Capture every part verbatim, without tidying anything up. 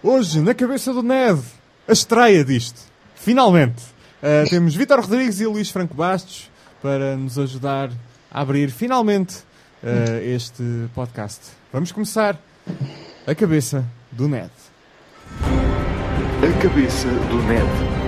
Hoje, na cabeça do Ned, a estreia disto. Finalmente. Uh, temos Vítor Rodrigues e Luís Franco Bastos para nos ajudar a abrir, finalmente, uh, este podcast. Vamos começar. A cabeça do Ned. A cabeça do Ned.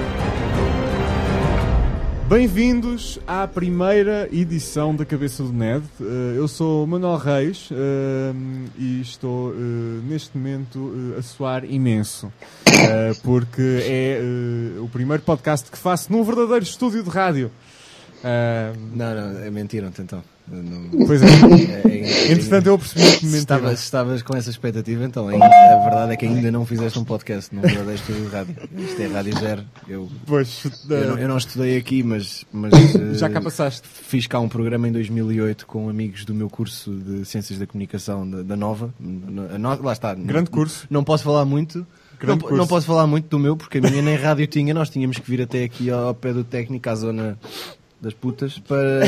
Bem-vindos à primeira edição da Cabeça do Ned. Eu sou o Manuel Reis e estou neste momento a suar imenso, porque é o primeiro podcast que faço num verdadeiro estúdio de rádio. Não, não, é mentiram-te então. Não... Pois é. é, é Entretanto, eu percebi que me mentiram. Se estavas com essa expectativa, então ainda, a verdade é que ainda não fizeste um podcast num verdadeiro estúdio de rádio. Isto é Rádio Zero. Eu, pois, eu, não, eu não estudei aqui, mas, mas já cá passaste. Fiz cá um programa em dois mil e oito com amigos do meu curso de Ciências da Comunicação da, da Nova. A no, lá está. Grande não, curso. Não posso falar muito. Não, não posso falar muito do meu, porque a minha nem rádio tinha. Nós tínhamos que vir até aqui ao pé do técnico, à zona das putas, para...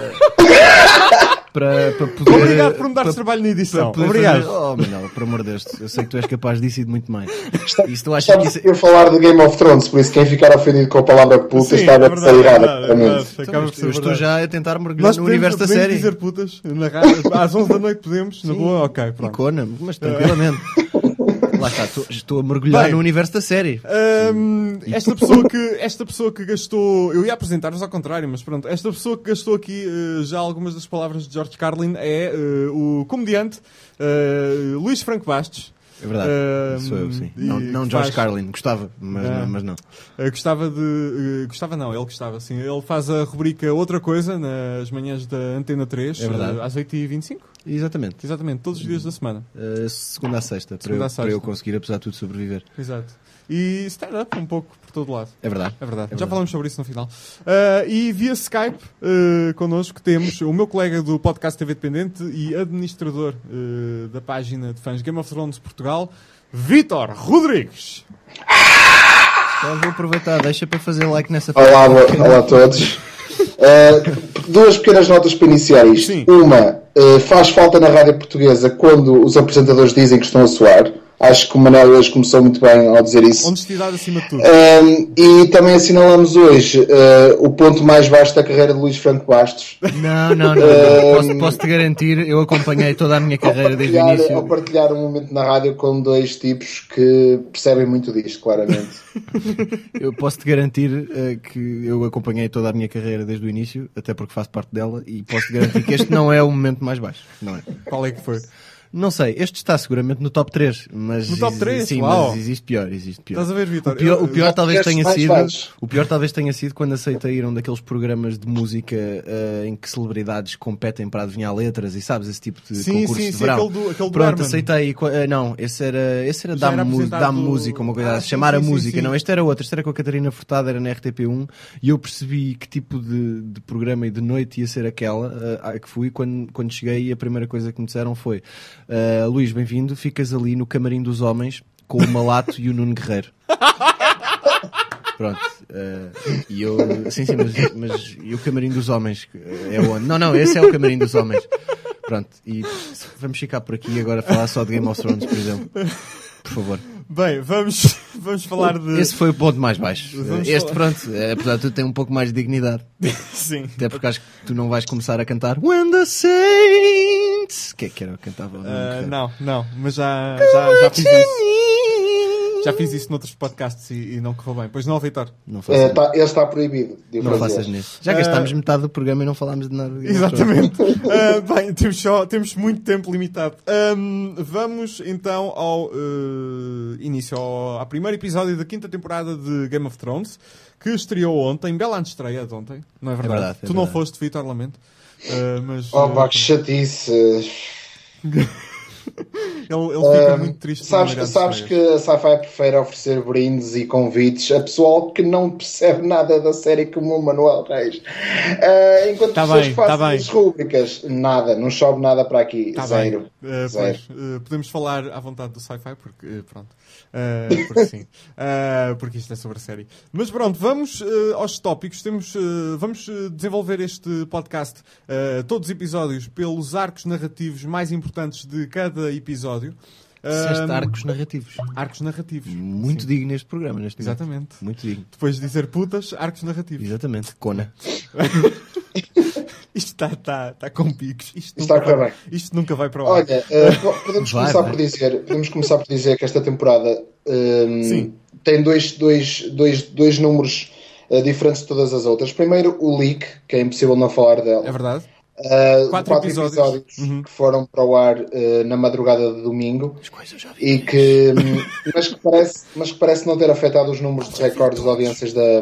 Para, para poder, obrigado por me dares trabalho na edição. Obrigado. Fazer... Oh, Manuel, por amor de Deus, eu sei que tu és capaz disso e de muito mais. Isto acha que isso... Eu falar de Game of Thrones, por isso quem ficar ofendido com a palavra puta está a ser errada. Então, eu estou já a tentar mergulhar no universo da série. Nós podemos dizer putas na rádio, às onze da noite podemos, na boa, ok, pronto. Icona, mas tranquilamente. Lá está, estou, estou a mergulhar Bem, no universo da série. Um, esta, pessoa que, esta pessoa que gastou... Eu ia apresentar-vos ao contrário, mas pronto. Esta pessoa que gastou aqui uh, já algumas das palavras de George Carlin é uh, o comediante uh, Luís Franco Bastos. É verdade, uh, sou eu, sim. Não, não George faz... Carlin, gostava, mas não. não. Mas não. Uh, gostava de... Uh, gostava não, ele gostava, sim. Ele faz a rubrica Outra Coisa nas manhãs da Antena três, é verdade. Uh, às oito e vinte e cinco. Exatamente. Exatamente, todos os dias da semana. Uh, segunda a sexta, segunda para, a eu, sexta. para eu conseguir, apesar de tudo, sobreviver. Exato. E stand-up um pouco por todo lado. É verdade. É verdade. É Já verdade. falamos sobre isso no final. Uh, e via Skype, uh, connosco temos o meu colega do podcast T V Dependente e administrador uh, da página de fãs Game of Thrones Portugal, Vítor Rodrigues. Então vou aproveitar, deixa para fazer like nessa Olá, olá a todos. Uh, duas pequenas notas para iniciar isto. Sim. Uma, uh, faz falta na rádio portuguesa quando os apresentadores dizem que estão a suar. Acho que o Manuel hoje começou muito bem ao dizer isso. Honestidade acima de tudo. Um, e também assinalamos hoje uh, o ponto mais baixo da carreira de Luís Franco Bastos. Não, não, não. Um, posso, posso-te garantir, eu acompanhei toda a minha carreira desde o início. Ao partilhar um momento na rádio com dois tipos que percebem muito disto, claramente. Eu posso-te garantir uh, que eu acompanhei toda a minha carreira desde o início, até porque faço parte dela, e posso-te garantir que este não é o momento mais baixo. Não é? Qual é que foi? Não sei, este está seguramente no top três, mas no top três? Sim, Uau. Mas existe pior, existe pior. Estás a ver, Vítor? O pior, o pior eu, talvez tenha sido, baixos. o pior talvez tenha sido quando aceitei ir a um daqueles programas de música uh, em que celebridades competem para adivinhar letras e sabes, esse tipo de sim, concurso sim, de sim, verão. Aquele do, aquele do Pronto, Herman. aceitei, uh, não, esse era, esse era dar-me dá música, uma coisa ah, assim, chamar sim, a sim, música, sim. não, este era outro, este era com a Catarina Furtado, era na R T P um, e eu percebi que tipo de, de programa e de noite ia ser aquela uh, que fui quando, quando cheguei, e a primeira coisa que me disseram foi uh, Luís, bem-vindo, ficas ali no camarim dos homens com o Malato e o Nuno Guerreiro. Pronto. Uh, e eu... Sim, sim, mas, mas... E o camarim dos homens é onde? Não, não, esse é o camarim dos homens. Pronto. E vamos ficar por aqui agora a falar só de Game of Thrones, por exemplo. Por favor. Bem, vamos, vamos falar de... Esse foi o ponto mais baixo. Vamos este, falar... pronto, apesar de tudo, tem um pouco mais de dignidade. Sim. Até porque acho que tu não vais começar a cantar When the Saints... O que é que era que cantava? Uh, não, não, mas já, já, já fiz isso. Já fiz isso noutros podcasts e, e não correu bem. Pois não, Vitor? Não faças é, tá, ele está proibido. Não faças nisso. Já gastámos uh... metade do programa e não falámos de nada. De exatamente. uh, bem, temos, só, temos muito tempo limitado. Um, vamos então ao uh, início, ao, ao primeiro episódio da quinta temporada de Game of Thrones, que estreou ontem. Bela estreia de ontem, não é verdade? É verdade é tu não verdade. foste, Vitor, lamento. Uh, mas, oh, uh, pá, que chatice. Ele, ele fica um, muito triste. Sabes, que, sabes que a Sci-Fi prefere oferecer brindes e convites a pessoal que não percebe nada da série como o Manuel Reis. Uh, enquanto tá pessoas bem, que fazem tá as rúbricas, nada, não chove nada para aqui. Tá Zero. Uh, Zero. Pois, uh, podemos falar à vontade do Sci-Fi, porque uh, pronto. Uh, porque sim. Uh, porque isto é sobre a série. Mas pronto, vamos uh, aos tópicos. Temos, uh, vamos uh, desenvolver este podcast, uh, todos os episódios, pelos arcos narrativos mais importantes de cada episódio. Disseste Um, arcos narrativos. Arcos narrativos. Muito Sim. digno este programa, neste momento. Exatamente. Muito digno. Depois de dizer putas, arcos narrativos. Exatamente. Kona. Isto está tá, tá com picos. Isto, Está a correr bem. Isto nunca vai para o ar. Olha, uh, podemos, Vai, começar vai. Por dizer, podemos começar por dizer que esta temporada um, Sim. tem dois, dois, dois, dois números uh, diferentes de todas as outras. Primeiro, o Leak, que é impossível não falar dela. É verdade. Uh, Quatro quatro episódios. episódios, Uhum. que foram para o ar uh, na madrugada de domingo As coisas eu já vi. e que, hum, mas, que parece, mas que parece não ter afetado os números de recordes de audiências da,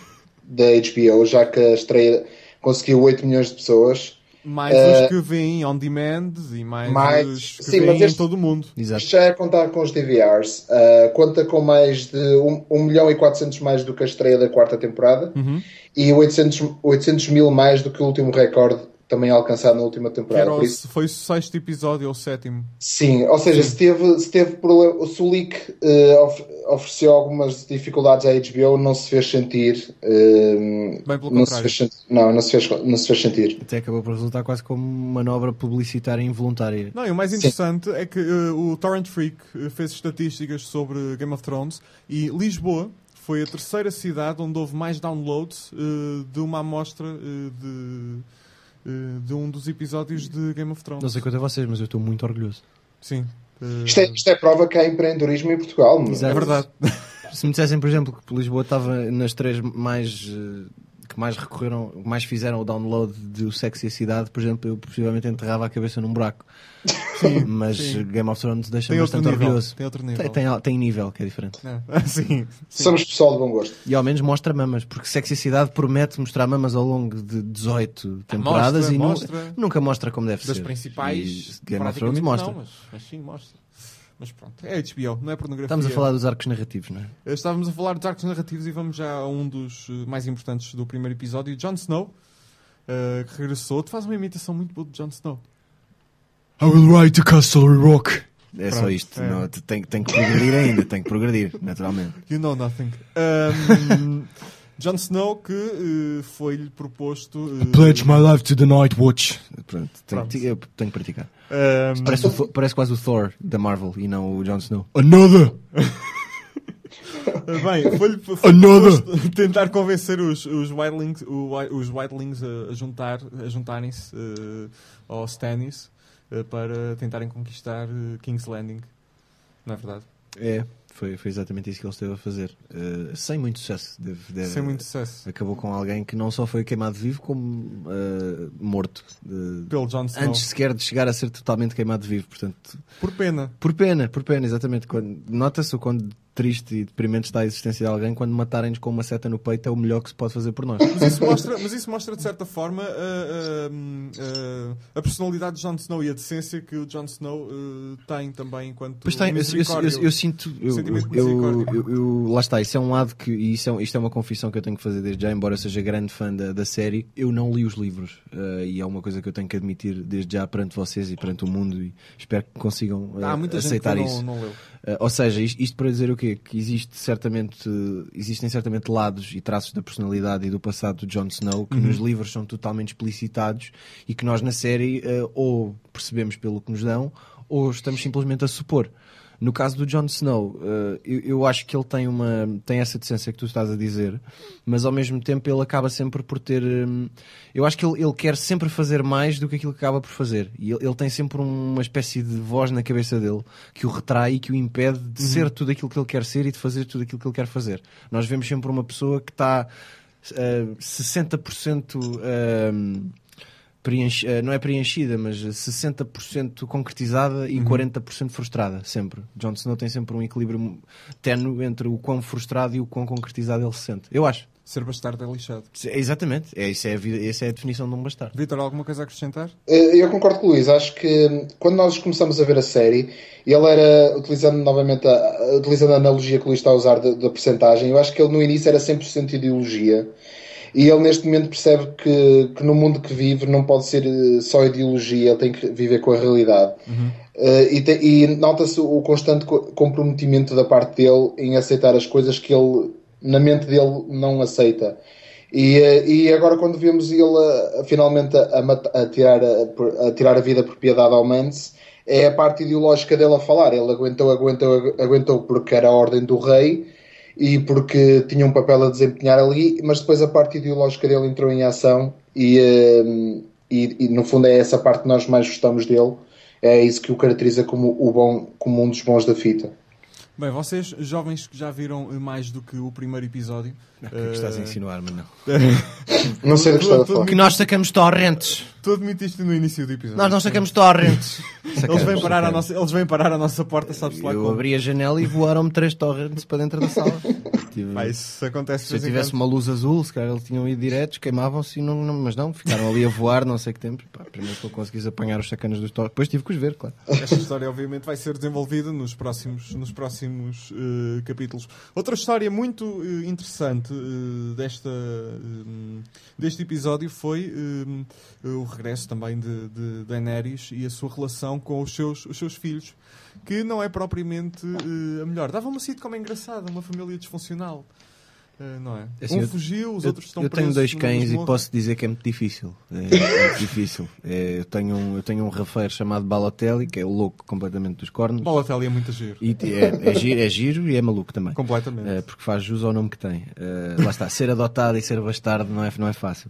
da H B O, já que a estreia conseguiu oito milhões de pessoas. Mais Uh, os que vêm on demand e mais, mais- os que sim, vêm mas este- em todo o mundo. Exato. Isto já é contar com os D V Rs. Uh, conta com mais de um milhão e quatrocentos mais do que a estreia da quarta temporada Uhum. e oitocentos, oitocentos mil mais do que o último recorde também alcançado na última Que temporada. era o- Por isso, foi o sexto episódio ou o sétimo. sim, ou seja, se teve, se teve problema, se o Leak uh, of- ofereceu algumas dificuldades à H B O, não se fez sentir. Uh, Bem pelo não, se contrário. fez, sen- não, não se fez, não se fez sentir. Até acabou por resultar quase como uma manobra publicitária involuntária. Não, e o mais interessante é que uh, o Torrent Freak uh, fez estatísticas sobre Game of Thrones e Lisboa foi a terceira cidade onde houve mais downloads uh, de uma amostra uh, de, uh, de um dos episódios de Game of Thrones. Não sei quanto a vocês, mas eu estou muito orgulhoso. Sim. Uh, Isto é, isto é prova que há empreendedorismo em Portugal. não é? Exato. é verdade. Se me dissessem, por exemplo, que Lisboa estava nas três mais eh, que mais recorreram, mais fizeram o download do Sexo e a Cidade, por exemplo, eu possivelmente enterrava a cabeça num buraco. Sim, Mas sim. Game of Thrones deixa-me Tem outro bastante nível. orgulhoso. Tem outro nível. Tem, tem, tem nível, que é diferente. É. sim, sim. Somos pessoal de bom gosto. E ao menos mostra mamas, porque Sexo e a Cidade promete mostrar mamas ao longo de dezoito temporadas Mostra, e nu- mostra. nunca mostra como deve Das ser. principais. E Game of Thrones praticamente mostra. Não, mas, mas sim, mostra. Mas pronto, é H B O, não é pornografia. Estamos a falar dos arcos narrativos, não é? Estávamos a falar dos arcos narrativos e vamos já a um dos uh, mais importantes do primeiro episódio, Jon Snow, uh, que regressou. Tu fazes uma imitação muito boa de Jon Snow. I will ride to Castle Rock. É Pronto, só isto. é. Não, tem, tem que progredir ainda, tem que progredir, naturalmente. You know nothing. Um, Jon Snow que uh, foi-lhe proposto... Uh, Pledge my life to the Night Watch. Pronto, tenho, Pronto. eu tenho que praticar. um, Parece, o Thor- parece quase o Thor da Marvel e não o Jon Snow. Another! Bem, foi-lhe foi Another. proposto tentar convencer os, os Wildlings, o Wi- os Wildlings a, a, juntar, a juntarem-se uh, ao Stannis uh, para tentarem conquistar uh, King's Landing. Não é verdade? É, foi, foi exatamente isso que ele esteve a fazer. Uh, sem muito sucesso. Deve, deve- Sem muito sucesso. Acabou com alguém que não só foi queimado vivo, como uh, morto. Uh, Pelo Jon Snow. antes sequer de chegar a ser totalmente queimado vivo. Portanto, Por pena. por pena, por pena, exatamente. Quando- Nota-se o quão triste e deprimente está a existência de alguém quando matarem-nos com uma seta no peito é o melhor que se pode fazer por nós. Mas isso mostra, mas isso mostra de certa forma, a, a, a, a personalidade de Jon Snow e a decência que o Jon Snow uh, tem também enquanto Pois tem, eu, eu, misericórdia. eu, eu sinto. Eu, Sentimento de eu, misericórdia. eu- eu- lá está, isso é um lado que. E isso é, isto é uma confissão que eu tenho que fazer desde já, embora eu seja grande fã da, da série. Eu não li os livros. eh, e é uma coisa que eu tenho que admitir desde já perante vocês e perante o mundo. E espero que consigam eh, Há muita gente aceitar que isso. não, não leu. Uh, ou seja, isto, isto para dizer o quê? Que existe certamente, uh, existem certamente lados e traços da personalidade e do passado do Jon Snow que nos livros são totalmente explicitados e que nós na série uh, ou percebemos pelo que nos dão ou estamos simplesmente a supor. No caso do Jon Snow, uh, eu, eu acho que ele tem, uma, tem essa decência que tu estás a dizer, mas ao mesmo tempo ele acaba sempre por ter... um, eu acho que ele, ele quer sempre fazer mais do que aquilo que acaba por fazer. E ele, ele tem sempre uma espécie de voz na cabeça dele que o retrai e que o impede de ser tudo aquilo que ele quer ser e de fazer tudo aquilo que ele quer fazer. Nós vemos sempre uma pessoa que está uh, sessenta por cento... um, preenche- eh, não é preenchida, mas sessenta por cento concretizada e quarenta por cento frustrada, sempre. Jon Snow tem sempre um equilíbrio ténue entre o quão frustrado e o quão concretizado ele se sente. Eu acho. Ser bastardo é lixado. É, exatamente. É, isso é a vida, essa é a definição de um bastardo. Vitor, alguma coisa a acrescentar? Eh, Eu concordo com o Luís. Acho que hum, quando nós começamos a ver a série, ele era, utilizando novamente a, utilizando a analogia que o Luís está a usar da, da percentagem, eu acho que ele no início era cem por cento ideologia. E ele neste momento percebe que, que no mundo que vive não pode ser eh, só ideologia, ele tem que viver com a realidade. Eh, e te- e nota-se o constante co- comprometimento da parte dele em aceitar as coisas que ele, na mente dele, não aceita. E, eh, e agora quando vemos ele a, a finalmente a, a, mata- a tirar a, a tirar a vida por piedade ao Mance, é a parte ideológica dele a falar. Ele aguentou, aguentou, aguentou porque era a ordem do rei e porque tinha um papel a desempenhar ali, mas depois a parte ideológica dele entrou em ação e, e, e no fundo é essa parte que nós mais gostamos dele. É isso que o caracteriza como, o bom, como um dos bons da fita. Bem, vocês, jovens que já viram mais do que o primeiro episódio... O que é que estás a insinuar, mas não. Não sei do que estás a falar. Que nós sacamos torrents. Tu admitiste no início do episódio. Nós não sacamos torrents. Eles vêm parar a nossa, eles vêm parar a nossa porta, sabes lá Eu como. abri a janela e voaram-me três torrents para dentro da sala. Tive... Pá, isso acontece de Se eu vez em tivesse quando. uma luz azul, se calhar eles tinham ido diretos, queimavam-se, e não, não, mas não, ficaram ali a voar, não sei que tempo. Pá, primeiro que eu conseguisse apanhar os sacanas dos torrents. Depois tive que os ver, claro. Esta história, obviamente, vai ser desenvolvida nos próximos, nos próximos uh, capítulos. Outra história muito uh, interessante uh, desta, uh, deste episódio foi uh, o regresso também de, de Daenerys e a sua relação com os seus, os seus filhos, que não é propriamente uh, a melhor. Dava uma sitcom engraçada, uma família disfuncional. Uh, não é? Assim, um eu- fugiu, os Eu, outros estão eu tenho presos dois numa cães e masmorra. posso dizer que é muito difícil. É, é muito difícil. É, eu, tenho um, eu tenho um rafeiro chamado Balotelli, que é o louco completamente dos cornos. Balotelli é muito giro. E é, é, giro, é giro e é maluco também. Completamente. Eh, porque faz jus ao nome que tem. Eh, lá está, ser adotado e ser bastardo não é, não é fácil.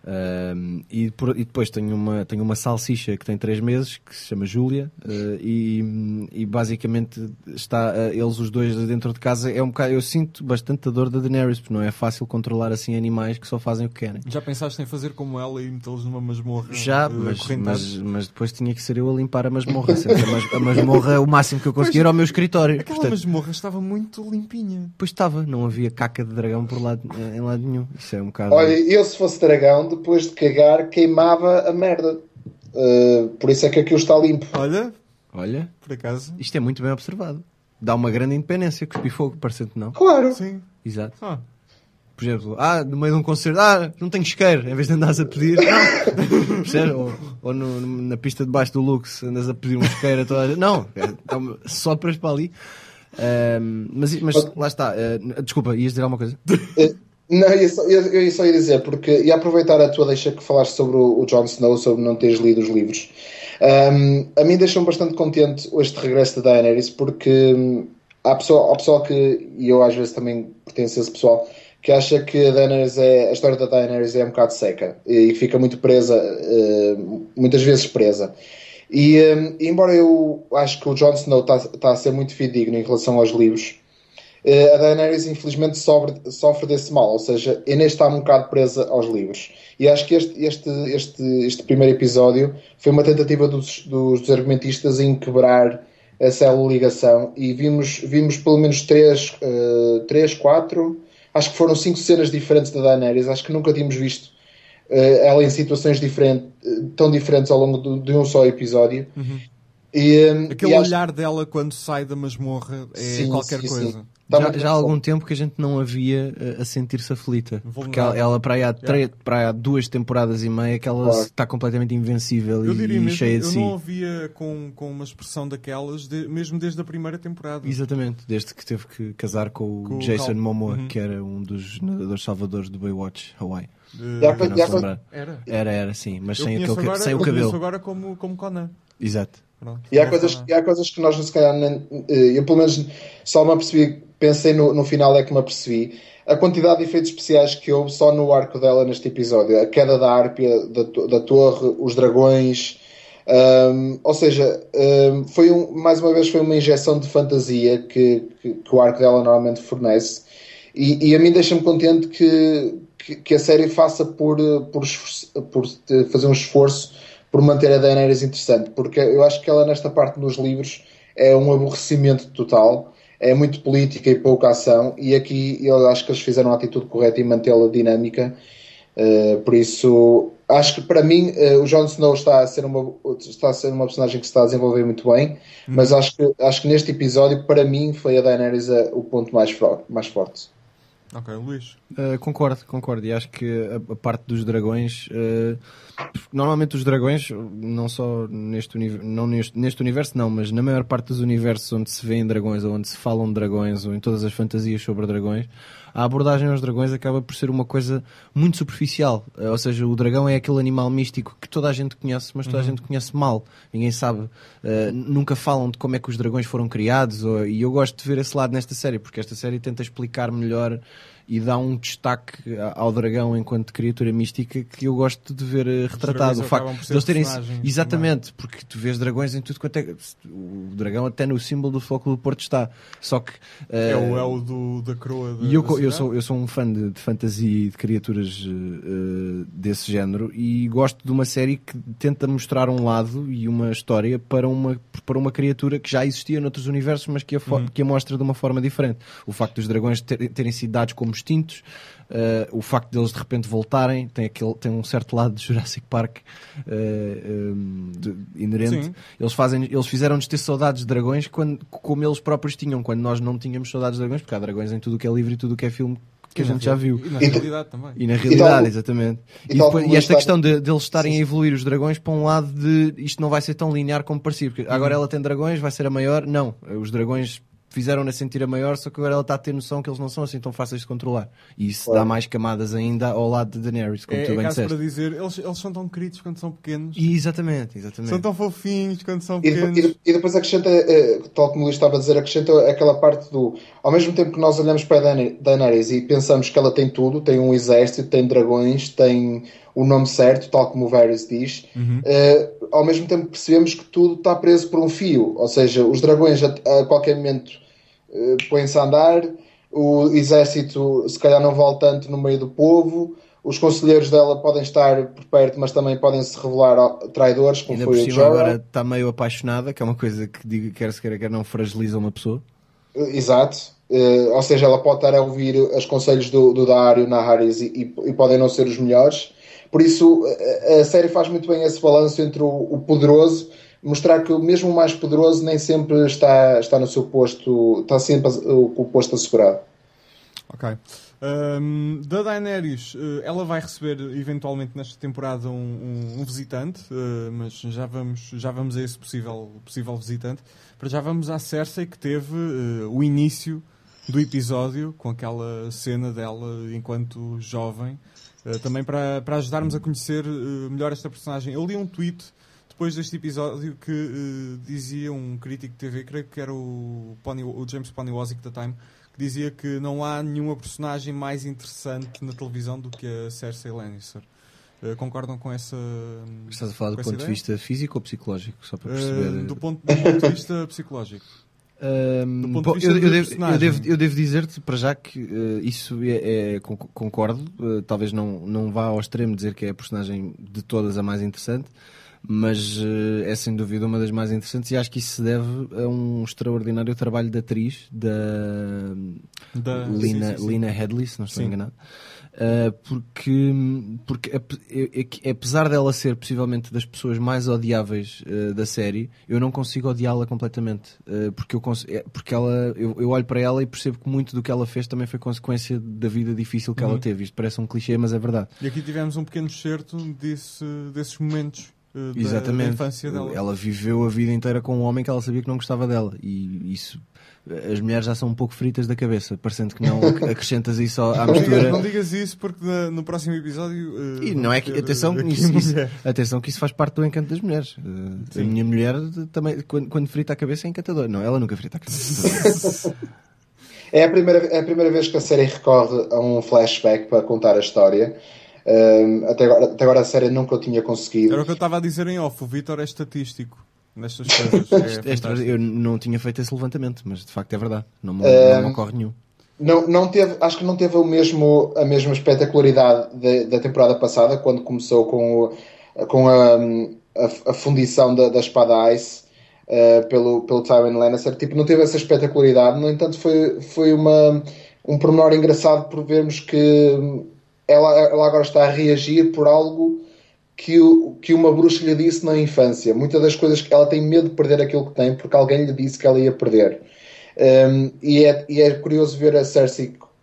Um, e, por- e depois tenho uma, tenho uma salsicha que tem três meses, que se chama Júlia, uh, e, e basicamente está uh, eles os dois dentro de casa. É um bocado, eu sinto bastante a dor da Daenerys, porque não é fácil controlar assim animais que só fazem o que querem. Já pensaste em fazer como ela e metê-los numa masmorra? Já, uh, mas, acorrentados? mas, mas depois tinha que ser eu a limpar a masmorra. Sempre a, mas, a masmorra, o máximo que eu conseguia era ao meu escritório. Aquela Portanto, masmorra estava muito limpinha. depois estava, não havia caca de dragão por lado, em lado nenhum. Isso é um bocado. Olha, eu se fosse dragão, depois de cagar, queimava a merda. Uh, por isso é que aquilo está limpo. Olha, Olha, por acaso. isto é muito bem observado. Dá uma grande independência, cuspir fogo, parecendo que não. Claro. Sim. Exato. Ah, Por exemplo, ah, no meio de um concerto, ah, não tenho isqueiro, em vez de andares a pedir, não. Percebes? Ou, ou no- na pista de baixo do Lux, andas a pedir um isqueiro a toda a gente. Não, é, é, só para para ali. Ahm, mas, mas lá está. ah, desculpa, ias dizer alguma coisa? Não, eu só, eu, eu só ia dizer, porque ia aproveitar a tua deixa que falaste sobre o, o Jon Snow, sobre não teres lido os livros. Um, a mim deixou-me bastante contente este regresso da Daenerys, porque hum, há pessoal, há pessoal que, e eu às vezes também pertenço a esse pessoal, que acha que a, Daenerys é, a história da Daenerys é um bocado seca e fica muito presa, uh, muitas vezes presa. E um, embora eu acho que o Jon Snow está tá a ser muito fidedigno em relação aos livros, a Daenerys infelizmente sofre, sofre desse mal, ou seja, ainda está um bocado presa aos livros. E acho que este, este, este, este primeiro episódio foi uma tentativa dos, dos, dos argumentistas em quebrar essa ligação, e vimos, vimos pelo menos três, uh, três, quatro, acho que foram cinco cenas diferentes da Daenerys. Acho que nunca tínhamos visto uh, ela em situações diferentes, tão diferentes ao longo de, de um só episódio. Uhum. E, um, Aquele e acho... olhar dela quando sai da masmorra é Sim, qualquer sim, coisa. sim. Tá Já, muito já há bom. algum tempo que a gente não a via uh, a sentir-se aflita. Porque Vulnerável. ela, ela para, aí há tre- Yeah. para aí há duas temporadas e meia que ela Claro. está completamente invencível Eu e, diria e mesmo, cheia de eu si. não a via com, com uma expressão daquelas, de- mesmo desde a primeira temporada. Exatamente, desde que teve que casar com o Com o Jason Cal- Momoa, Uhum. que era um dos nadadores salvadores do Baywatch Hawaii. De- Já Para foi- não já se foi- lembrar. Era. Era, era, sim, mas Eu sem, conheço aquele, ca- agora, sem o eu conheço cabelo. agora como, como Conan. Exato. Pronto. E há, Não coisas, está e há coisas que nós, se calhar, nem- eu pelo menos só me apercebi, pensei no, no final é que me apercebi, a quantidade de efeitos especiais que houve só no arco dela neste episódio. A queda da Árpia, da, to- da torre, os dragões, hum, ou seja, hum, foi um, mais uma vez foi uma injeção de fantasia que, que, que o arco dela normalmente fornece. E, e a mim deixa-me contente que, que, que a série faça por, por, esforço- por fazer um esforço por manter a Daenerys interessante, porque eu acho que ela nesta parte nos livros é um aborrecimento total, é muito política e pouca ação, e aqui eu acho que eles fizeram a atitude correta em mantê-la dinâmica. Uh, por isso acho que para mim uh, o Jon Snow está a ser uma está a ser uma personagem que se está a desenvolver muito bem, Uhum. mas acho que, acho que neste episódio para mim foi a Daenerys a, o ponto mais, fro- mais forte. Ok, Luís. Uh, concordo, concordo. E acho que a, a parte dos dragões, uh, normalmente os dragões, não só neste, uni- não neste, neste universo, não, mas na maior parte dos universos onde se vêem dragões, ou onde se falam de dragões, ou em todas as fantasias sobre dragões, a abordagem aos dragões acaba por ser uma coisa muito superficial. Uh, ou seja, o dragão é aquele animal místico que toda a gente conhece, mas toda a gente conhece mal. Ninguém sabe. Uh, nunca falam de como é que os dragões foram criados, ou, e eu gosto de ver esse lado nesta série, porque esta série tenta explicar melhor e dá um destaque ao dragão enquanto criatura mística que eu gosto de ver uh, retratado. O facto de eles terem exatamente, também. Porque tu vês dragões em tudo quanto é. O dragão até no símbolo do Flóculo do Porto está. Só que uh, é o é o do, da coroa. E eu, eu, sou, eu sou um fã de, de fantasia e de criaturas uh, desse género, e gosto de uma série que tenta mostrar um lado e uma história para uma, para uma criatura que já existia noutros universos, mas que a, fo- uhum. que a mostra de uma forma diferente. O facto dos dragões ter, terem sido dados como extintos, uh, o facto deles de repente voltarem, tem, aquele, tem um certo lado de Jurassic Park uh, um, de, inerente. Eles, fazem, eles fizeram-nos ter saudades de dragões quando, como eles próprios tinham, quando nós não tínhamos saudades de dragões, porque há dragões em tudo o que é livro e tudo o que é filme que a gente já viu. E na realidade também. E na realidade, exatamente. E, depois, e esta questão de, de eles estarem a evoluir os dragões para um lado de isto não vai ser tão linear como parecia, porque agora ela tem dragões, vai ser a maior. Não, os dragões fizeram-na sentir a maior, só que agora ela está a ter noção que eles não são assim tão fáceis de controlar. E isso claro. Dá mais camadas ainda ao lado de Daenerys, como é, tu bem é disseste. para dizer, eles, eles são tão queridos quando são pequenos. E exatamente, exatamente. São tão fofinhos quando são e pequenos. Depois, e, depois acrescenta, tal como o Luís estava a dizer, acrescenta aquela parte do... Ao mesmo tempo que nós olhamos para a Daenerys e pensamos que ela tem tudo, tem um exército, tem dragões, tem o nome certo, tal como o Varys diz, uhum. uh, ao mesmo tempo percebemos que tudo está preso por um fio. Ou seja, os dragões a, a qualquer momento Uh, põem-se a andar, o exército se calhar não vale tanto no meio do povo, os conselheiros dela podem estar por perto, mas também podem se revelar traidores, como ainda foi por o cima Jorah. Agora está meio apaixonada, que é uma coisa que digo, quer se queira, quer não, fragiliza uma pessoa. Uh, exato, uh, ou seja, ela pode estar a ouvir os conselhos do, do Daario Naharis e, e, e podem não ser os melhores, por isso a, a série faz muito bem esse balanço entre o, o poderoso, mostrar que mesmo o mais poderoso nem sempre está, está no seu posto, está sempre com o posto assegurado. Ok. Um, da Daenerys, ela vai receber eventualmente nesta temporada um, um, um visitante, uh, mas já vamos, já vamos a esse possível, possível visitante. Para já vamos à Cersei, que teve uh, o início do episódio com aquela cena dela enquanto jovem, uh, também para, para ajudarmos a conhecer uh, melhor esta personagem. Eu li um tweet depois deste episódio que uh, dizia um crítico de T V, creio que era o, Pony, o James Poniwozik da Time, que dizia que não há nenhuma personagem mais interessante na televisão do que a Cersei Lannister. Uh, concordam com essa Estás a falar do ponto ideia? de vista físico ou psicológico? Só para perceber. Uh, do, ponto, do ponto de vista psicológico. Um, bom, eu, eu, devo, eu, devo, eu devo dizer-te para já que uh, isso é, é concordo, uh, talvez não, não vá ao extremo dizer que é a personagem de todas a mais interessante, mas uh, é sem dúvida uma das mais interessantes, e acho que isso se deve a um extraordinário trabalho da atriz da, da Lina, sim, sim, sim. Lina Headey, se não estou sim. enganado, uh, porque, porque apesar dela ser possivelmente das pessoas mais odiáveis uh, da série, eu não consigo odiá-la completamente, uh, porque, eu, porque ela, eu, eu olho para ela e percebo que muito do que ela fez também foi consequência da vida difícil que uhum. ela teve. Isto parece um clichê, mas é verdade. E aqui tivemos um pequeno excerto desse, desses momentos Da, exatamente. Da infância dela. Ela viveu a vida inteira com um homem que ela sabia que não gostava dela, e isso, as mulheres já são um pouco fritas da cabeça, parecendo que não acrescentas isso à mistura. Não digas isso, porque no próximo episódio uh, e não é que, atenção, isso, isso, atenção que isso faz parte do encanto das mulheres. Uh, a minha mulher também, quando, quando frita a cabeça, é encantadora. Não, ela nunca frita a cabeça. É a primeira, é a primeira vez que a série recorre a um flashback para contar a história. Um, até, agora, até agora a série nunca o tinha conseguido. Era o que eu estava a dizer em off. O Vítor é estatístico nestas coisas. É Esta, eu não tinha feito esse levantamento, mas de facto é verdade. Não me, um, não me ocorre nenhum. Não, não teve, acho que não teve o mesmo, a mesma espetacularidade de, da temporada passada, quando começou com, o, com a, a, a fundição da, da espada Ice uh, pelo, pelo Tywin Lannister. Tipo, não teve essa espetacularidade. No entanto, foi, foi uma, um pormenor engraçado por vermos que Ela, ela agora está a reagir por algo que, o, que uma bruxa lhe disse na infância. Muitas das coisas que ela tem medo de perder aquilo que tem porque alguém lhe disse que ela ia perder. Um, e, é, e é curioso ver a Cersei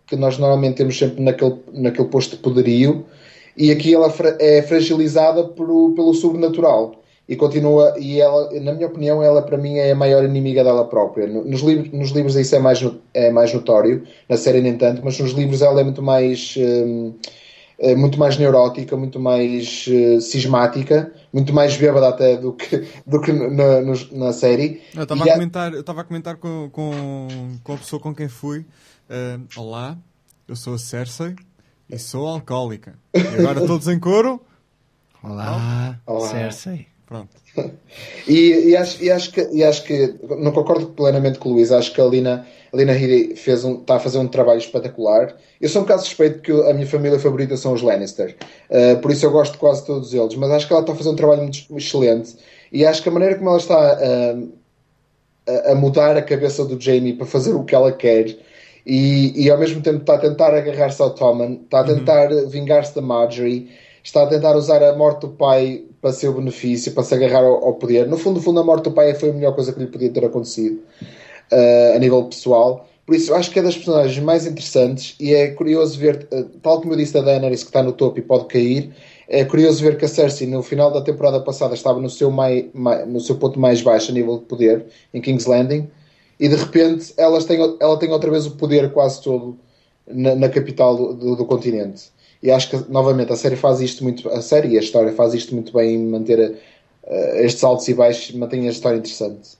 que nós normalmente temos sempre naquele, naquele posto de poderio, e aqui ela é fragilizada por, pelo sobrenatural. E continua, e ela, na minha opinião, ela para mim é a maior inimiga dela própria. Nos livros, nos livros isso é mais, é mais notório, na série nem tanto, mas nos livros ela é muito mais, hum, é muito mais neurótica, muito mais uh, cismática, muito mais bêbada até do que, do que na, na, na série. Eu estava a, comentar, eu estava a comentar com, com, com a pessoa com quem fui. Uh, Olá, eu sou a Cersei e sou alcoólica. E agora todos em coro. Olá, Olá. Cersei. Pronto. e, e, acho, e, acho que, e acho que não concordo plenamente com o Luís. Acho que a Lina, a Lina Headey fez um, está a fazer um trabalho espetacular. Eu sou um bocado suspeito porque a minha família favorita são os Lannister, uh, por isso eu gosto de quase todos eles, mas acho que ela está a fazer um trabalho muito excelente, e acho que a maneira como ela está uh, a, a mudar a cabeça do Jaime para fazer o que ela quer, e, e ao mesmo tempo está a tentar agarrar-se ao Tommen, está a tentar uhum. vingar-se da Marjorie, está a tentar usar a morte do pai para seu benefício, para se agarrar ao, ao poder. No fundo, no fundo, a morte do pai foi a melhor coisa que lhe podia ter acontecido uh, a nível pessoal. Por isso, eu acho que é das personagens mais interessantes, e é curioso ver, uh, tal como eu disse da Daenerys, que está no topo e pode cair, é curioso ver que a Cersei, no final da temporada passada, estava no seu, mai, mai, no seu ponto mais baixo a nível de poder, em King's Landing, e de repente elas têm, ela tem outra vez o poder quase todo na, na capital do, do, do continente. E acho que, novamente, a série faz isto muito... A série e a história faz isto muito bem, em manter uh, estes altos e baixos, mantém a história interessante.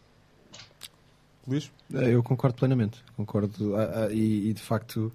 Luís? Eu concordo plenamente. Concordo. Ah, ah, e, e, de facto,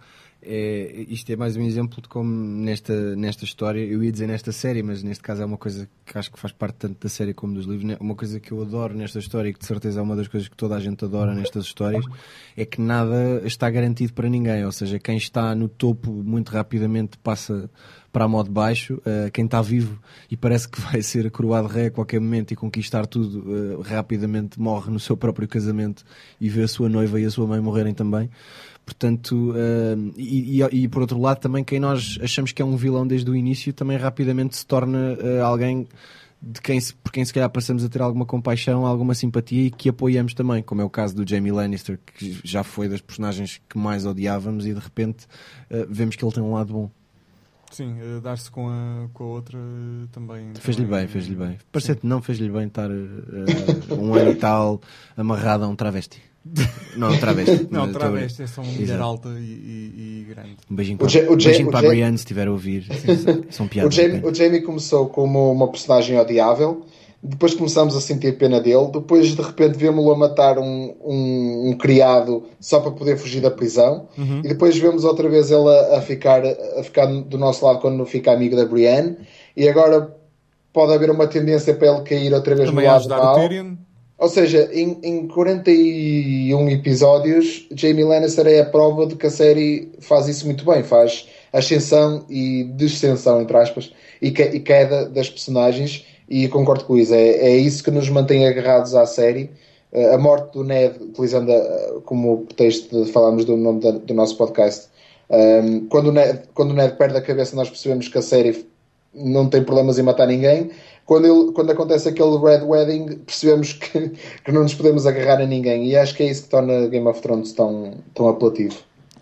é, isto é mais um exemplo de como nesta, nesta história, eu ia dizer nesta série, mas neste caso é uma coisa que acho que faz parte tanto da série como dos livros. Uma coisa que eu adoro nesta história, e que de certeza é uma das coisas que toda a gente adora nestas histórias, é que nada está garantido para ninguém. Ou seja, quem está no topo muito rapidamente passa para a modo baixo, uh, quem está vivo e parece que vai ser coroado rei a qualquer momento e conquistar tudo, uh, rapidamente morre no seu próprio casamento e vê a sua noiva e a sua mãe morrerem também. Portanto, uh, e, e, e por outro lado também, quem nós achamos que é um vilão desde o início também rapidamente se torna uh, alguém de quem se, por quem se calhar passamos a ter alguma compaixão, alguma simpatia, e que apoiamos também, como é o caso do Jaime Lannister, que já foi das personagens que mais odiávamos, e de repente uh, vemos que ele tem um lado bom. Sim, uh, dar-se com a, com a outra uh, também... Fez-lhe bem, fez-lhe bem. Parecendo não, fez-lhe bem estar uh, um ano e tal amarrado a um travesti. Não, travesti. Não, travesti é só uma mulher alta e, e, e grande. Um beijinho para, um beijinho para a Brienne, se estiver a ouvir. São piadas. O Jaime, o Jaime começou como uma personagem odiável, depois começamos a sentir pena dele, depois de repente vemos-lo a matar um, um, um criado só para poder fugir da prisão, uhum. e depois vemos outra vez ele a, a, ficar, a ficar do nosso lado quando fica amigo da Brienne, e agora pode haver uma tendência para ele cair outra vez também no lado mau. Tyrion. Ou seja, em, em quarenta e um episódios, Jaime Lannister é a prova de que a série faz isso muito bem, faz ascensão e descensão, entre aspas, e, que, e queda das personagens. E concordo com isso, é, é isso que nos mantém agarrados à série. Uh, a morte do Ned, utilizando uh, como texto de falarmos do nome da, do nosso podcast, um, quando, o Ned, quando o Ned perde a cabeça, nós percebemos que a série não tem problemas em matar ninguém. Quando, ele, quando acontece aquele Red Wedding, percebemos que, que não nos podemos agarrar a ninguém, e acho que é isso que torna Game of Thrones tão, tão apelativo.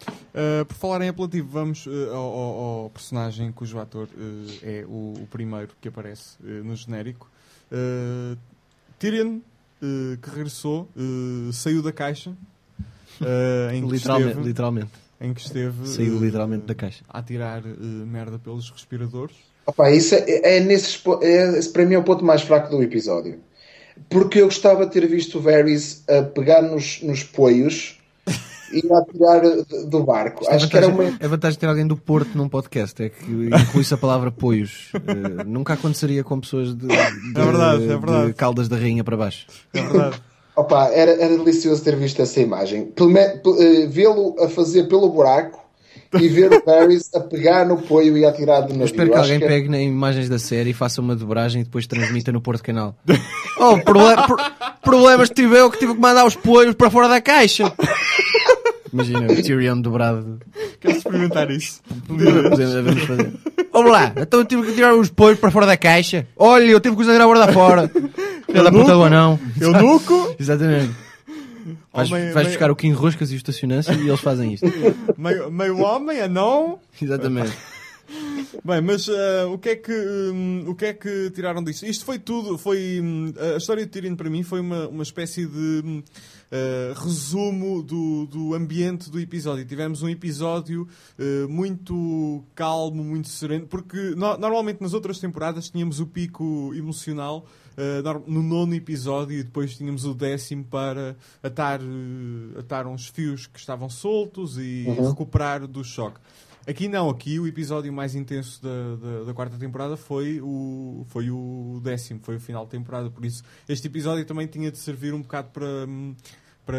Uh, por falar em apelativo, vamos uh, ao, ao personagem cujo ator uh, é o, o primeiro que aparece uh, no genérico. Uh, Tyrion, uh, que regressou, uh, saiu da caixa. Uh, em que literalmente, esteve, literalmente. Em que esteve saiu uh, literalmente da caixa. A tirar uh, merda pelos respiradores. Opa, isso é, é, nesses, é, esse para mim é o ponto mais fraco do episódio. Porque eu gostava de ter visto o Varys a pegar nos, nos poios e a tirar do barco. Acho Acho é que era uma... É vantagem de ter alguém do Porto num podcast, é que inclui-se a palavra poios. Uh, nunca aconteceria com pessoas de, de, é verdade, é verdade. de Caldas da Rainha para baixo. É verdade. Opa, era, era delicioso ter visto essa imagem. Uh, vê-lo a fazer pelo buraco e ver o Varys a pegar no poio e a tirar do navio. Eu espero que alguém que... pegue nas imagens da série e faça uma dobragem e depois transmita no Porto Canal. Oh, proble- pro- problemas tive eu que tive que mandar os poios para fora da caixa. Imagina o Tyrion dobrado. Quero experimentar isso. Podemos fazer. Vamos lá, então eu tive que tirar os poios para fora da caixa. Olha, eu tive que os tirar a borda fora. Filha da puta do anão. Eu nuco. Exatamente. Vais, Homem, vais meio, buscar o Kim Roscas e o Estacionância e eles fazem isto. meio, meio homem, anão. Exatamente. Bem, mas uh, o, que é que, um, o que é que tiraram disto? Isto foi tudo, foi, um, a história de Tyrion para mim foi uma, uma espécie de uh, resumo do, do ambiente do episódio. Tivemos um episódio uh, muito calmo, muito sereno, porque no, normalmente nas outras temporadas tínhamos o pico emocional uh, no nono episódio e depois tínhamos o décimo para atar, uh, atar uns fios que estavam soltos e uhum. recuperar do choque. Aqui não, aqui o episódio mais intenso da, da, da quarta temporada foi o, foi o décimo, foi o final de temporada, por isso este episódio também tinha de servir um bocado para, para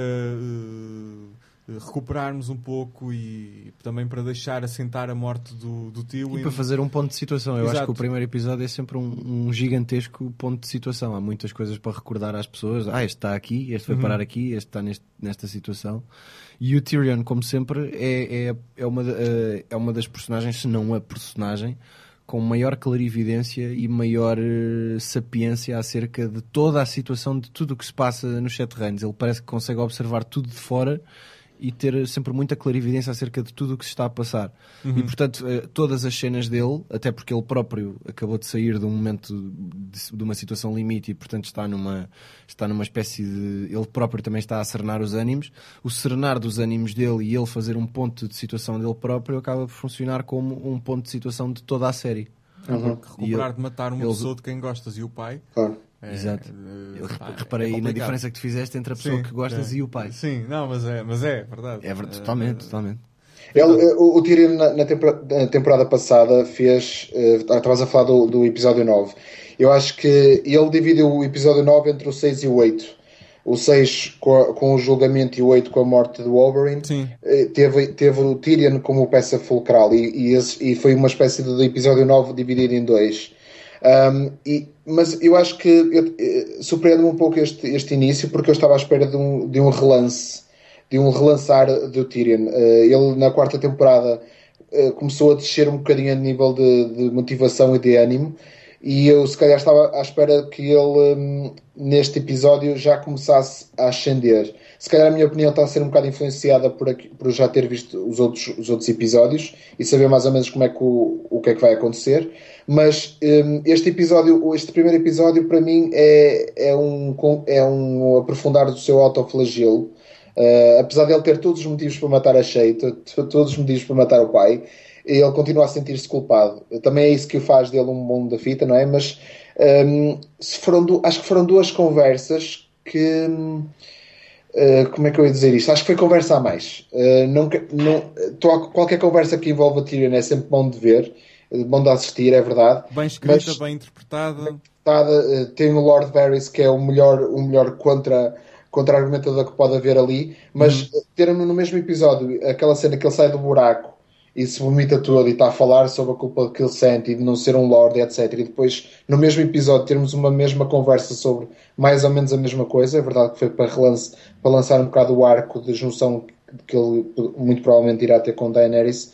uh, recuperarmos um pouco e também para deixar assentar a morte do, do tio. E para fazer um ponto de situação. Eu Exato. acho que o primeiro episódio é sempre um, um gigantesco ponto de situação. Há muitas coisas para recordar às pessoas. Ah, este está aqui, este foi parar aqui, este está neste, nesta situação. E o Tyrion, como sempre, é, é, é, uma, é uma das personagens, se não a personagem, com maior clarividência e maior uh, sapiência acerca de toda a situação, de tudo o que se passa nos Sete Reinos. Ele parece que consegue observar tudo de fora e ter sempre muita clarividência acerca de tudo o que se está a passar. Uhum. E, portanto, todas as cenas dele, até porque ele próprio acabou de sair de um momento de, de uma situação limite e, portanto, está numa, está numa espécie de... Ele próprio também está a serenar os ânimos. O serenar dos ânimos dele e ele fazer um ponto de situação dele próprio acaba por funcionar como um ponto de situação de toda a série. Uhum. Recuperar ele, de matar uma ele... pessoa de quem gostas e o pai... Claro. É, Exato. Uh, pá, Reparei é na diferença que tu fizeste entre a pessoa sim, que gostas é. e o pai. Sim, não, mas é, mas é verdade. É verdade, totalmente, uh, totalmente. Ele, o, o Tyrion na, na, temporada, na temporada passada fez... Uh, estavas a falar do, do episódio nove. Eu acho que ele dividiu o episódio nove entre o seis e o oito. O seis com, a, com o julgamento e o oito com a morte do Oberyn. Uh, teve, teve o Tyrion como peça fulcral e, e, esse, e foi uma espécie de episódio nove dividido em dois. Um, e, mas eu acho que eu, surpreende-me um pouco este, este início porque eu estava à espera de um, de um relance, de um relançar do Tyrion. Uh, ele na quarta temporada uh, começou a descer um bocadinho a nível de, de motivação e de ânimo e eu se calhar estava à espera que ele um, neste episódio já começasse a ascender. Se calhar a minha opinião está a ser um bocado influenciada por, aqui, por já ter visto os outros, os outros episódios e saber mais ou menos como é que o, o que é que vai acontecer. Mas um, este episódio, este primeiro episódio para mim é, é, um, é um aprofundar do seu autoflagelo. Uh, apesar de ele ter todos os motivos para matar a Shae, todos os motivos para matar o pai, ele continua a sentir-se culpado. Também é isso que o faz dele um bom da fita, não é? Mas um, se foram do, acho que foram duas conversas que... Um, Uh, como é que eu ia dizer isto? Acho que foi conversa a mais. Uh, não, não, tô, qualquer conversa que envolva Tyrion é sempre bom de ver, bom de assistir, é verdade. Bem escrita, mas, bem interpretada. Bem interpretada uh, tem o Lord Varys, que é o melhor, o melhor contra, contra-argumentador que pode haver ali, mas uhum. ter no mesmo episódio aquela cena que ele sai do buraco e se vomita todo e está a falar sobre a culpa que ele sente e de não ser um Lord, etcétera. E depois, no mesmo episódio, termos uma mesma conversa sobre mais ou menos a mesma coisa. É verdade que foi para, relance, para lançar um bocado o arco de junção que ele muito provavelmente irá ter com Daenerys,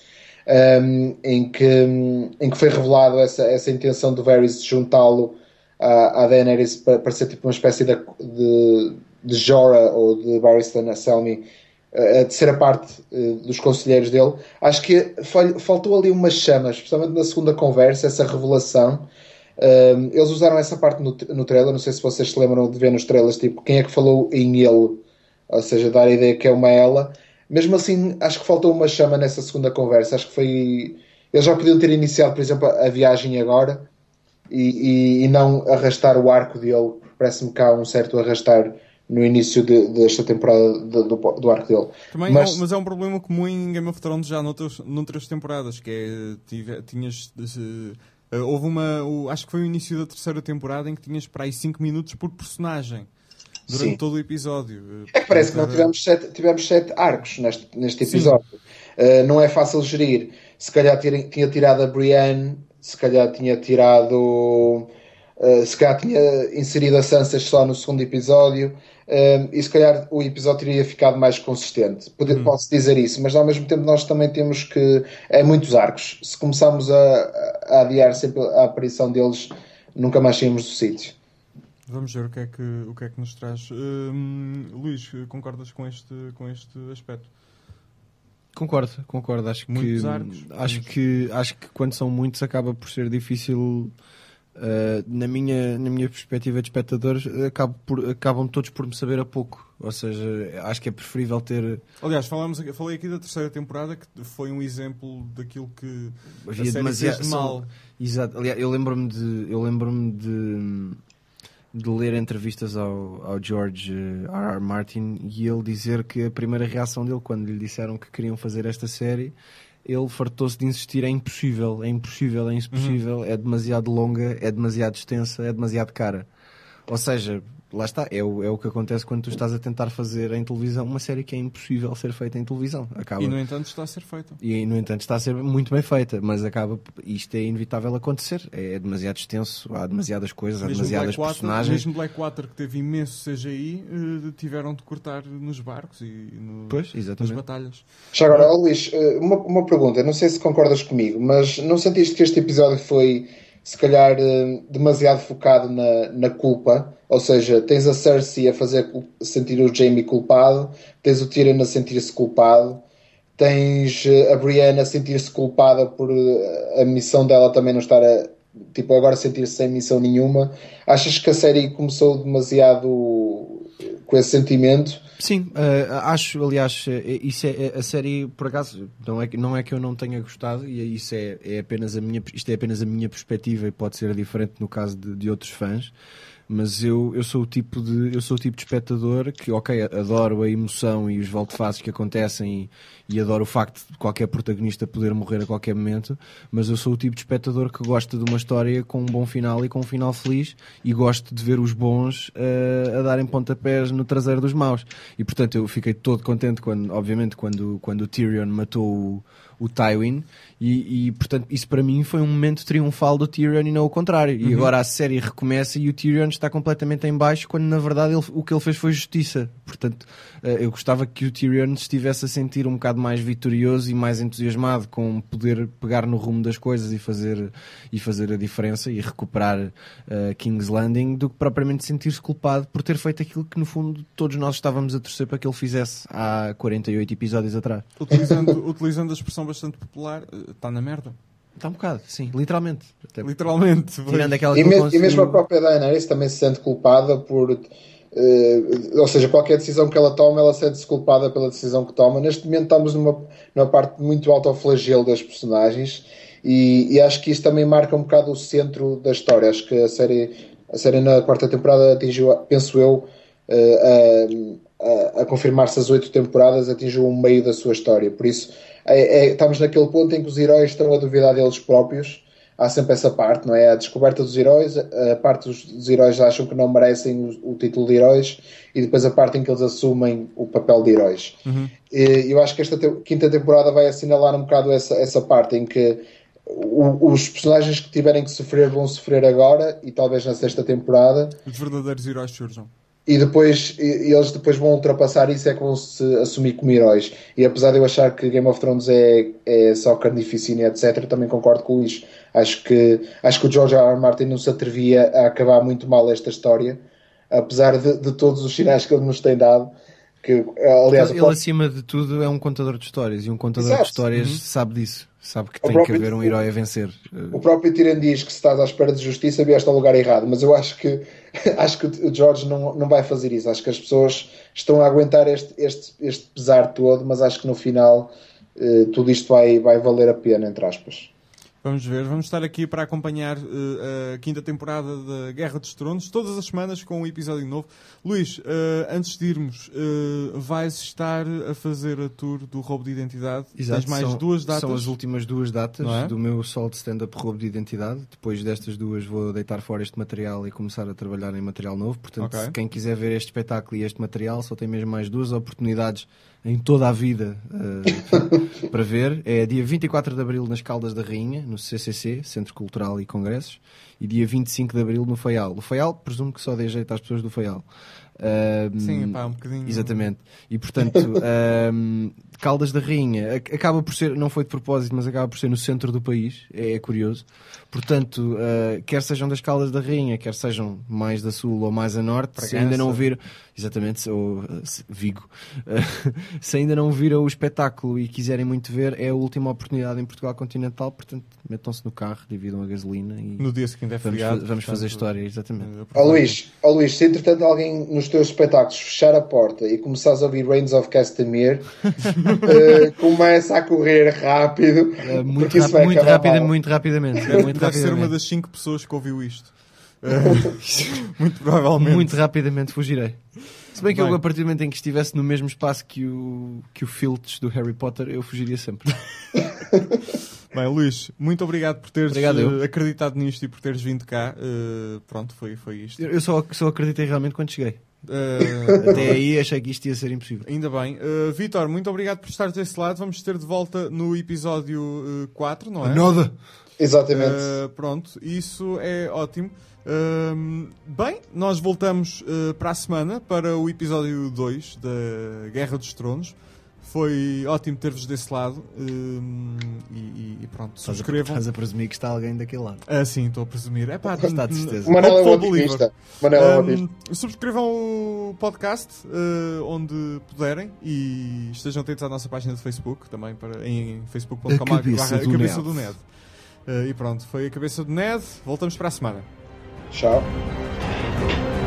um, em, que, em que foi revelado essa, essa intenção do Varys de juntá-lo à, à Daenerys para, para ser tipo uma espécie de, de, de Jorah ou de Barristan a Selmy, a terceira parte uh, dos conselheiros dele. Acho que fal- faltou ali umas chamas, especialmente na segunda conversa, essa revelação. Um, eles usaram essa parte no, no trailer, não sei se vocês se lembram de ver nos trailers, tipo, quem é que falou em ele, ou seja, dar a ideia que é uma ela. Mesmo assim, acho que faltou uma chama nessa segunda conversa. Acho que foi... Eles já podiam ter iniciado, por exemplo, a viagem agora e, e, e não arrastar o arco dele. Parece-me que há um certo arrastar no início de, desta temporada de, do, do arco dele. Também mas... É, mas é um problema comum em Game of Thrones já noutras, noutras temporadas, que é, tive, tinhas... Uh, houve uma... Uh, acho que foi o início da terceira temporada em que tinhas para aí cinco minutos por personagem durante Sim. todo o episódio. É que parece que não tivemos sete, tivemos sete arcos neste, neste episódio. Uh, não é fácil gerir. Se calhar tinha, tinha tirado a Brienne, se calhar tinha tirado... Uh, se calhar tinha inserido a Sansa só no segundo episódio, um, e se calhar o episódio teria ficado mais consistente. Pode, hum. Posso dizer isso, mas ao mesmo tempo nós também temos que... É muitos arcos. Se começarmos a, a adiar sempre a aparição deles, nunca mais saímos do sítio. Vamos ver o que é que, o que, é que nos traz. Hum, Luís, concordas com este, com este aspecto? Concordo, concordo. Acho Muitos que, arcos. acho que acho que quando são muitos acaba por ser difícil. Uh, na, minha, na minha perspectiva de espectador, acabo por, acabam todos por me saber a pouco. Ou seja, acho que é preferível ter. Aliás, falamos, falei aqui da terceira temporada, que foi um exemplo daquilo que havia a série demasiado fez de mal. Exato. Aliás, eu lembro-me de eu lembro-me de, de ler entrevistas ao, ao George R. R. Martin e ele dizer que a primeira reação dele quando lhe disseram que queriam fazer esta série, ele fartou-se de insistir: é impossível, é impossível, é impossível, uhum. é demasiado longa, é demasiado extensa, é demasiado cara. Ou seja, lá está, é o, é o que acontece quando tu estás a tentar fazer em televisão uma série que é impossível ser feita em televisão. Acaba... E no entanto está a ser feita. E no entanto está a ser muito bem feita, mas acaba, isto é inevitável acontecer. É demasiado extenso, há demasiadas coisas, há mesmo demasiadas Blackwater, personagens. Mesmo Blackwater, que teve imenso C G I, uh, tiveram de cortar nos barcos e no, pois, exatamente. nas batalhas. Já agora, oh, Luís, uma, uma pergunta, não sei se concordas comigo, mas não sentiste que este episódio foi, se calhar, demasiado focado na, na culpa? Ou seja, tens a Cersei a fazer sentir o Jaime culpado, tens o Tyrion a sentir-se culpado, tens a Brienne a sentir-se culpada por a missão dela também não estar a, tipo, agora sentir-se sem missão nenhuma. Achas que a série começou demasiado com esse sentimento? Sim, uh, acho, aliás, isso é, a série, por acaso, não é, não é que eu não tenha gostado, e isso é, é apenas a minha, isto é apenas a minha perspectiva e pode ser diferente no caso de, de outros fãs, mas eu, eu, sou o tipo de, eu sou o tipo de espectador que, ok, adoro a emoção e os volte-faces que acontecem e, e adoro o facto de qualquer protagonista poder morrer a qualquer momento, mas eu sou o tipo de espectador que gosta de uma história com um bom final e com um final feliz, e gosto de ver os bons uh, a darem pontapés no traseiro dos maus. E portanto eu fiquei todo contente quando, obviamente, quando, quando o Tyrion matou o, o Tywin, e, e portanto isso para mim foi um momento triunfal do Tyrion e não o contrário. E uhum. agora a série recomeça e o Tyrion está completamente em baixo, quando na verdade ele, o que ele fez foi justiça. Portanto, eu gostava que o Tyrion estivesse a sentir um bocado mais vitorioso e mais entusiasmado com poder pegar no rumo das coisas e fazer, e fazer a diferença e recuperar uh, King's Landing, do que propriamente sentir-se culpado por ter feito aquilo que no fundo todos nós estávamos a torcer para que ele fizesse há quarenta e oito episódios atrás. Utilizando, utilizando a expressão bastante popular, está na merda. Está um bocado, sim, literalmente. Até literalmente. Tirando aquela e, que me, conseguiu... e mesmo a própria Daenerys também se sente culpada por... Uh, ou seja, qualquer decisão que ela toma, ela sente-se culpada pela decisão que toma. Neste momento estamos numa, numa parte muito alto ao flagelo das personagens, e, e acho que isso também marca um bocado o centro da história. Acho que a série, a série na quarta temporada atingiu, penso eu, uh, a, a, a confirmar-se as oito temporadas, atingiu um meio da sua história. Por isso é, é, estamos naquele ponto em que os heróis estão a duvidar deles próprios. Há sempre essa parte, não é? A descoberta dos heróis, a parte dos, dos heróis acham que não merecem o, o título de heróis, e depois a parte em que eles assumem o papel de heróis. Uhum. E eu acho que esta te, quinta temporada vai assinalar um bocado essa, essa parte em que o, os personagens que tiverem que sofrer vão sofrer agora, e talvez na sexta temporada. Os verdadeiros heróis surjam. E depois, e eles depois vão ultrapassar isso, é que vão se assumir como heróis. E apesar de eu achar que Game of Thrones é, é só carnificina, etcétera, também concordo com isso. Acho que, acho que o George R. R. Martin não se atrevia a acabar muito mal esta história, apesar de, de todos os sinais que ele nos tem dado. Que, aliás, ele, próprio... acima de tudo, é um contador de histórias, e um contador Exato. de histórias uhum. sabe disso. Sabe que O tem próprio, que haver um herói a vencer. O próprio Tyrion diz que se estás à espera de justiça, vieste ao lugar errado. Mas eu acho que, acho que o George não, não vai fazer isso. Acho que as pessoas estão a aguentar este, este, este pesar todo, mas acho que no final eh, tudo isto vai, vai valer a pena, entre aspas. Vamos ver, vamos estar aqui para acompanhar uh, a quinta temporada da Guerra dos Tronos, todas as semanas com um episódio novo. Luís, uh, antes de irmos, uh, vais estar a fazer a tour do roubo de identidade. Exato, Tens mais são, duas datas. São as últimas duas datas é? do meu solo de stand-up roubo de identidade. Depois destas duas vou deitar fora este material e começar a trabalhar em material novo. Portanto, okay. quem quiser ver este espetáculo e este material, só tem mesmo mais duas oportunidades em toda a vida uh, para ver. É dia vinte e quatro de abril nas Caldas da Rainha, no C C C, Centro Cultural e Congressos, e dia vinte e cinco de abril no Faial. O Faial, presumo que só dê jeito às pessoas do Faial. Uh, Sim, pá, um bocadinho. Exatamente. E portanto, uh, Caldas da Rainha acaba por ser, não foi de propósito, mas acaba por ser no centro do país, é, é curioso. Portanto, uh, quer sejam das Caldas da Rainha, quer sejam mais da sul ou mais a norte, Bragança. se ainda não viram, exatamente, ou uh, se- Vigo, uh, se ainda não viram o espetáculo e quiserem muito ver, é a última oportunidade em Portugal continental. Portanto, metam-se no carro, dividam a gasolina e No dia seguinte é vamos, feriado. fa- vamos fazer portanto, história, exatamente. eh, Ó Luís, ó Luís, se entretanto alguém nos teus espetáculos fechar a porta e começares a ouvir Reigns of Castamere, eh, começa a correr rápido, Uh, muito porque isso rápido, vai muito, acabar rapida, mal. muito rapidamente. Deve, muito deve ser uma rapidamente. das cinco pessoas que ouviu isto. Eh, muito provavelmente. Muito rapidamente fugirei. Se bem que Bem. eu, a partir do momento em que estivesse no mesmo espaço que o, que o Filch do Harry Potter, eu fugiria sempre. Bem, Luís, muito obrigado por teres Obrigado, eu. eh, acreditado nisto e por teres vindo cá. Eh, pronto, foi, foi isto. Eu eu só, só acreditei realmente quando cheguei. Eh, Até aí achei que isto ia ser impossível. Ainda bem. Uh, Vítor, muito obrigado por estares desse lado. Vamos ter de volta no episódio uh, quatro, não é? Nada! Exatamente. Uh, pronto, isso é ótimo. Um, bem, nós voltamos uh, para a semana para o episódio dois da Guerra dos Tronos. Foi ótimo ter-vos desse lado. Um, e, e pronto, Estás a, subscrevam. estás a presumir que está alguém daquele lado. Ah, sim, estou a presumir. É pá, Está de certeza. O Manel é um hopeful believer. otimista. Manel é um Um, otimista. subscrevam o podcast uh, onde puderem e estejam atentos à nossa página de Facebook também para, em facebook ponto com A Cabeça barra do Cabeça Ned. do Ned. Uh, e pronto, foi a Cabeça do Ned. Voltamos para a semana. Tchau.